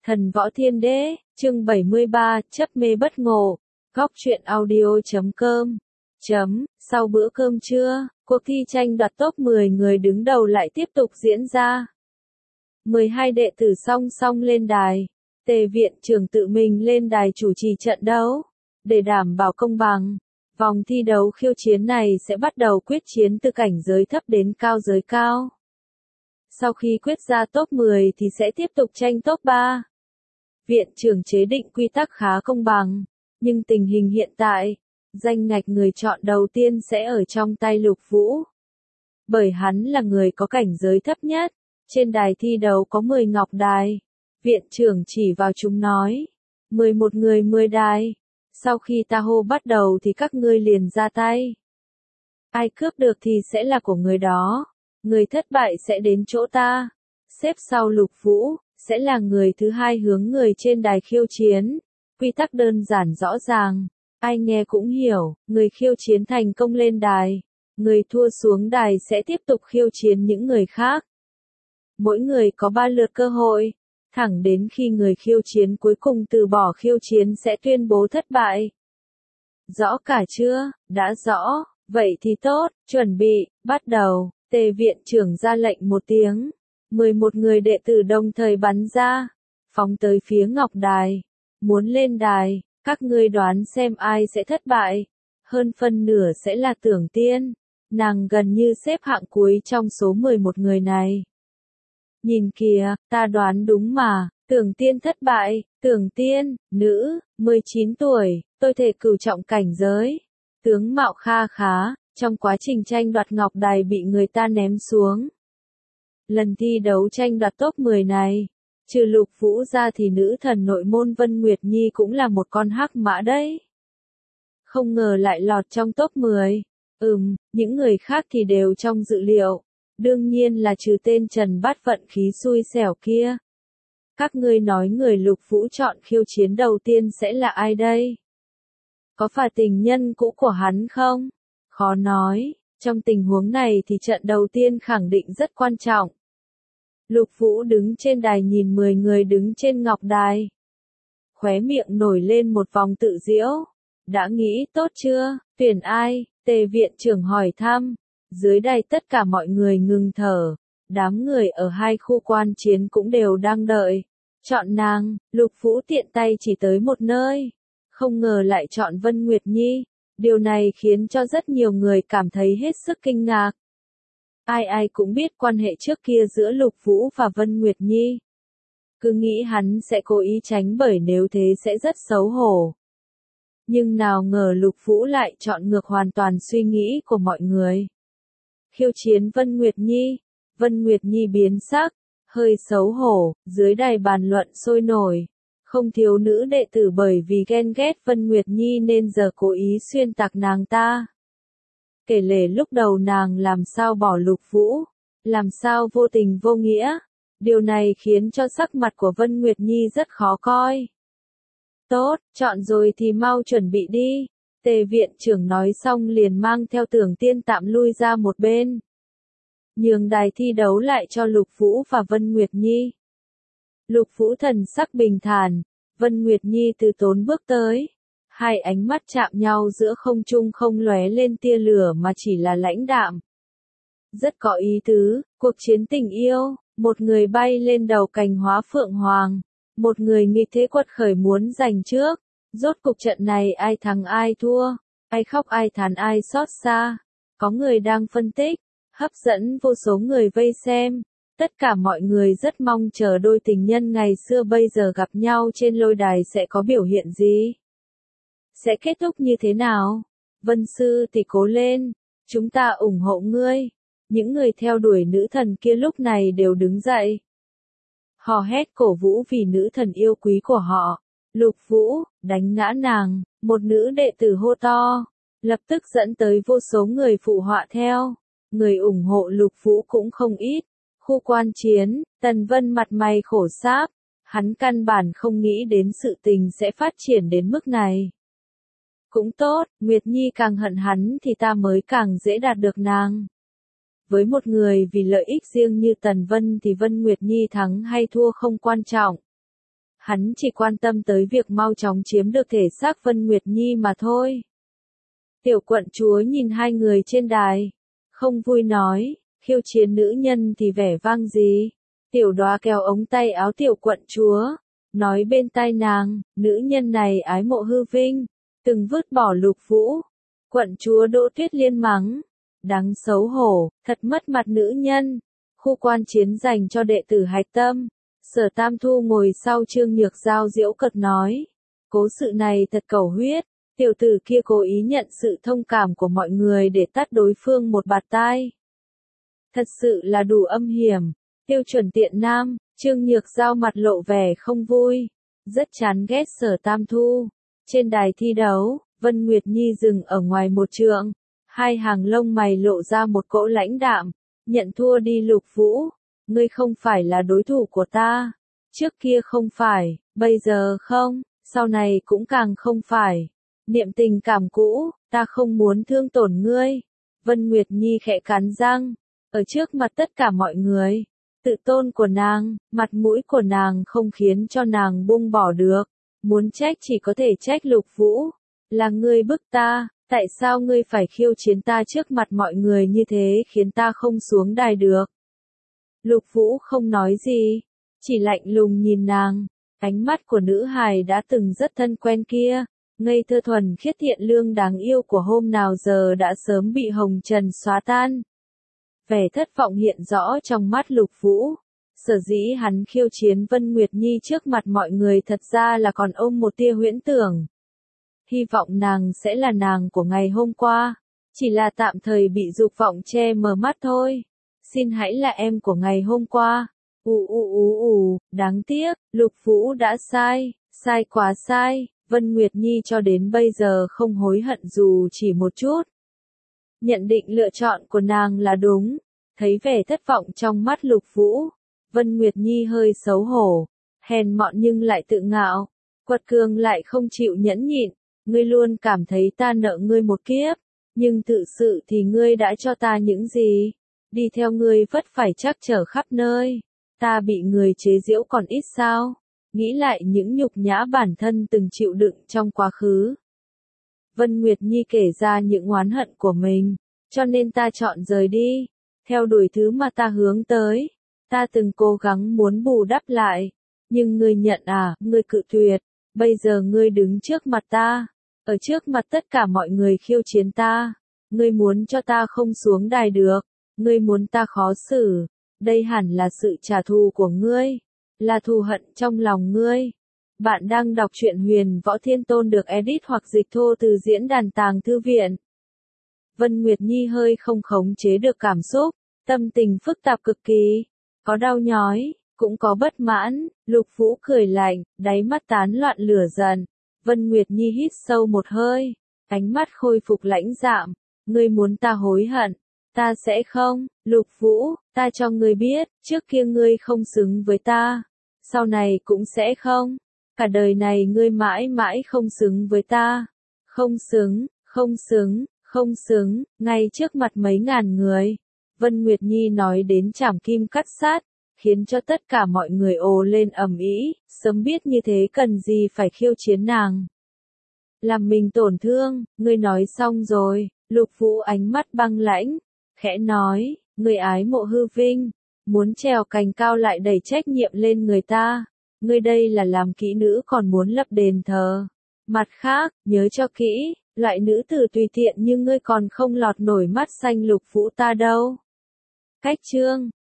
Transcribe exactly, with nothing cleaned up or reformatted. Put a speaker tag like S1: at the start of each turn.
S1: Thần Võ Thiên Đế, chương bảy mươi ba, chấp mê bất ngộ, góc truyện audio chấm com. Chấm, sau bữa cơm trưa, cuộc thi tranh đoạt top mười người đứng đầu lại tiếp tục diễn ra. mười hai đệ tử song song lên đài, Tề viện trưởng tự mình lên đài chủ trì trận đấu. Để đảm bảo công bằng, vòng thi đấu khiêu chiến này sẽ bắt đầu quyết chiến từ cảnh giới thấp đến cao giới cao. Sau khi quyết ra top mười thì sẽ tiếp tục tranh top ba. Viện trưởng chế định quy tắc khá công bằng, nhưng tình hình hiện tại, danh ngạch người chọn đầu tiên sẽ ở trong tay Lục Vũ. Bởi hắn là người có cảnh giới thấp nhất, trên đài thi đấu có mười ngọc đài. Viện trưởng chỉ vào chúng nói, mười một người mười đài, sau khi ta hô bắt đầu thì các ngươi liền ra tay. Ai cướp được thì sẽ là của người đó, người thất bại sẽ đến chỗ ta. Xếp sau Lục Vũ, sẽ là người thứ hai hướng người trên đài khiêu chiến. Quy tắc đơn giản rõ ràng, ai nghe cũng hiểu, người khiêu chiến thành công lên đài, người thua xuống đài sẽ tiếp tục khiêu chiến những người khác. Mỗi người có ba lượt cơ hội, thẳng đến khi người khiêu chiến cuối cùng từ bỏ khiêu chiến sẽ tuyên bố thất bại. Rõ cả chưa? Đã rõ, vậy thì tốt, chuẩn bị, bắt đầu. Tề viện trưởng ra lệnh một tiếng, mười một người đệ tử đồng thời bắn ra, phóng tới phía ngọc đài. Muốn lên đài, các ngươi đoán xem ai sẽ thất bại. Hơn phân nửa sẽ là Tưởng Tiên, nàng gần như xếp hạng cuối trong số mười một người này. Nhìn kìa, ta đoán đúng mà, Tưởng Tiên thất bại. Tưởng Tiên, nữ, mười chín tuổi, tôi thể cửu trọng cảnh giới, tướng mạo kha khá, trong quá trình tranh đoạt ngọc đài bị người ta ném xuống. Lần thi đấu tranh đoạt top mười này, trừ Lục Vũ ra thì nữ thần nội môn Vân Nguyệt Nhi cũng là một con hắc mã đấy. Không ngờ lại lọt trong top mười. Ừm, những người khác thì đều trong dự liệu. Đương nhiên là trừ tên Trần Bát vận khí xui xẻo kia. Các ngươi nói người Lục Vũ chọn khiêu chiến đầu tiên sẽ là ai đây? Có phải tình nhân cũ của hắn không? Khó nói, trong tình huống này thì trận đầu tiên khẳng định rất quan trọng. Lục Vũ đứng trên đài nhìn mười người đứng trên ngọc đài. Khóe miệng nổi lên một vòng tự giễu. Đã nghĩ tốt chưa, tuyển ai? Tề viện trưởng hỏi thăm. Dưới đài tất cả mọi người ngừng thở. Đám người ở hai khu quan chiến cũng đều đang đợi. Chọn nàng, Lục Vũ tiện tay chỉ tới một nơi. Không ngờ lại chọn Vân Nguyệt Nhi. Điều này khiến cho rất nhiều người cảm thấy hết sức kinh ngạc. Ai ai cũng biết quan hệ trước kia giữa Lục Vũ và Vân Nguyệt Nhi. Cứ nghĩ hắn sẽ cố ý tránh bởi nếu thế sẽ rất xấu hổ. Nhưng nào ngờ Lục Vũ lại chọn ngược hoàn toàn suy nghĩ của mọi người. Khiêu chiến Vân Nguyệt Nhi. Vân Nguyệt Nhi biến sắc, hơi xấu hổ, dưới đài bàn luận sôi nổi. Không thiếu nữ đệ tử bởi vì ghen ghét Vân Nguyệt Nhi nên giờ cố ý xuyên tạc nàng ta. Kể lể lúc đầu nàng làm sao bỏ Lục Vũ, làm sao vô tình vô nghĩa. Điều này khiến cho sắc mặt của Vân Nguyệt Nhi rất khó coi. Tốt, chọn rồi thì mau chuẩn bị đi. Tề viện trưởng nói xong liền mang theo Tưởng Tiên tạm lui ra một bên. Nhường đài thi đấu lại cho Lục Vũ và Vân Nguyệt Nhi. Lục Vũ thần sắc bình thản, Vân Nguyệt Nhi từ tốn bước tới. Hai ánh mắt chạm nhau giữa không trung không lóe lên tia lửa mà chỉ là lãnh đạm. Rất có ý tứ, cuộc chiến tình yêu, một người bay lên đầu cành hóa phượng hoàng, một người nghịch thế quật khởi muốn giành trước. Rốt cục trận này ai thắng ai thua, ai khóc ai thán ai xót xa. Có người đang phân tích, hấp dẫn vô số người vây xem. Tất cả mọi người rất mong chờ đôi tình nhân ngày xưa bây giờ gặp nhau trên lôi đài sẽ có biểu hiện gì. Sẽ kết thúc như thế nào? Vân sư thì cố lên, chúng ta ủng hộ ngươi. Những người theo đuổi nữ thần kia lúc này đều đứng dậy. Hò hét cổ vũ vì nữ thần yêu quý của họ. Lục Vũ, đánh ngã nàng, một nữ đệ tử hô to. Lập tức dẫn tới vô số người phụ họa theo. Người ủng hộ Lục Vũ cũng không ít. Khu quan chiến, Tần Vân mặt mày khổ sáp. Hắn căn bản không nghĩ đến sự tình sẽ phát triển đến mức này. Cũng tốt, Nguyệt Nhi càng hận hắn thì ta mới càng dễ đạt được nàng. Với một người vì lợi ích riêng như Tần Vân thì Vân Nguyệt Nhi thắng hay thua không quan trọng. Hắn chỉ quan tâm tới việc mau chóng chiếm được thể xác Vân Nguyệt Nhi mà thôi. Tiểu quận chúa nhìn hai người trên đài, không vui nói, khiêu chiến nữ nhân thì vẻ vang gì. Tiểu Đoá kéo ống tay áo tiểu quận chúa, nói bên tai nàng, nữ nhân này ái mộ hư vinh, từng vứt bỏ Lục Vũ. Quận chúa Đỗ Tuyết Liên mắng, đáng xấu hổ, thật mất mặt nữ nhân. Khu quan chiến dành cho đệ tử hạch tâm. Sở Tam Thu ngồi sau Trương Nhược Giao giễu cợt nói, cố sự này thật cầu huyết, tiểu tử kia cố ý nhận sự thông cảm của mọi người để tát đối phương một bạt tai. Thật sự là đủ âm hiểm, tiêu chuẩn tiện nam. Trương Nhược Giao mặt lộ vẻ không vui, rất chán ghét Sở Tam Thu. Trên đài thi đấu, Vân Nguyệt Nhi dừng ở ngoài một trượng, hai hàng lông mày lộ ra một cỗ lãnh đạm, nhận thua đi Lục Vũ, ngươi không phải là đối thủ của ta, trước kia không phải, bây giờ không, sau này cũng càng không phải. Niệm tình cảm cũ, ta không muốn thương tổn ngươi. Vân Nguyệt Nhi khẽ cắn răng, ở trước mặt tất cả mọi người. Tự tôn của nàng, mặt mũi của nàng không khiến cho nàng buông bỏ được. Muốn trách chỉ có thể trách Lục Vũ. Là ngươi bức ta, tại sao ngươi phải khiêu chiến ta trước mặt mọi người như thế khiến ta không xuống đài được. Lục Vũ không nói gì, chỉ lạnh lùng nhìn nàng. Ánh mắt của nữ hài đã từng rất thân quen kia, ngây thơ thuần khiết thiện lương đáng yêu của hôm nào giờ đã sớm bị hồng trần xóa tan. Vẻ thất vọng hiện rõ trong mắt Lục Vũ. Sở dĩ hắn khiêu chiến Vân Nguyệt Nhi trước mặt mọi người thật ra là còn ôm một tia huyễn tưởng. Hy vọng nàng sẽ là nàng của ngày hôm qua, chỉ là tạm thời bị dục vọng che mờ mắt thôi. Xin hãy là em của ngày hôm qua. Ù ù ù ù, đáng tiếc, Lục Vũ đã sai, sai quá sai. Vân Nguyệt Nhi cho đến bây giờ không hối hận dù chỉ một chút. Nhận định lựa chọn của nàng là đúng. Thấy vẻ thất vọng trong mắt Lục Vũ, Vân Nguyệt Nhi hơi xấu hổ, hèn mọn nhưng lại tự ngạo, quật cường lại không chịu nhẫn nhịn. Ngươi luôn cảm thấy ta nợ ngươi một kiếp, nhưng thực sự thì ngươi đã cho ta những gì? Đi theo ngươi vất phải trắc trở khắp nơi, ta bị người chế giễu còn ít sao? Nghĩ lại những nhục nhã bản thân từng chịu đựng trong quá khứ. Vân Nguyệt Nhi kể ra những oán hận của mình, cho nên ta chọn rời đi, theo đuổi thứ mà ta hướng tới. Ta từng cố gắng muốn bù đắp lại, nhưng ngươi nhận à, ngươi cự tuyệt. Bây giờ ngươi đứng trước mặt ta, ở trước mặt tất cả mọi người khiêu chiến ta. Ngươi muốn cho ta không xuống đài được, ngươi muốn ta khó xử. Đây hẳn là sự trả thù của ngươi, là thù hận trong lòng ngươi. Bạn đang đọc truyện Huyền Võ Thiên Tôn được edit hoặc dịch thô từ diễn đàn Tàng Thư Viện. Vân Nguyệt Nhi hơi không khống chế được cảm xúc, tâm tình phức tạp cực kỳ, có đau nhói, cũng có bất mãn. Lục Vũ cười lạnh, đáy mắt tán loạn lửa giận. Vân Nguyệt Nhi hít sâu một hơi, ánh mắt khôi phục lãnh đạm. Ngươi muốn ta hối hận, ta sẽ không. Lục Vũ, ta cho ngươi biết, trước kia ngươi không xứng với ta, sau này cũng sẽ không. Cả đời này ngươi mãi mãi không xứng với ta. Không xứng, không xứng, không xứng, ngay trước mặt mấy ngàn người. Vân Nguyệt Nhi nói đến chảm kim cắt sát, khiến cho tất cả mọi người ồ lên ầm ĩ, sớm biết như thế cần gì phải khiêu chiến nàng. Làm mình tổn thương, ngươi nói xong rồi. Lục Vũ ánh mắt băng lãnh, khẽ nói, ngươi ái mộ hư vinh, muốn trèo cành cao lại đẩy trách nhiệm lên người ta. Ngươi đây là làm kỹ nữ còn muốn lập đền thờ. Mặt khác, nhớ cho kỹ, loại nữ tử tùy tiện như ngươi còn không lọt nổi mắt xanh Lục Vũ ta đâu. Cách chương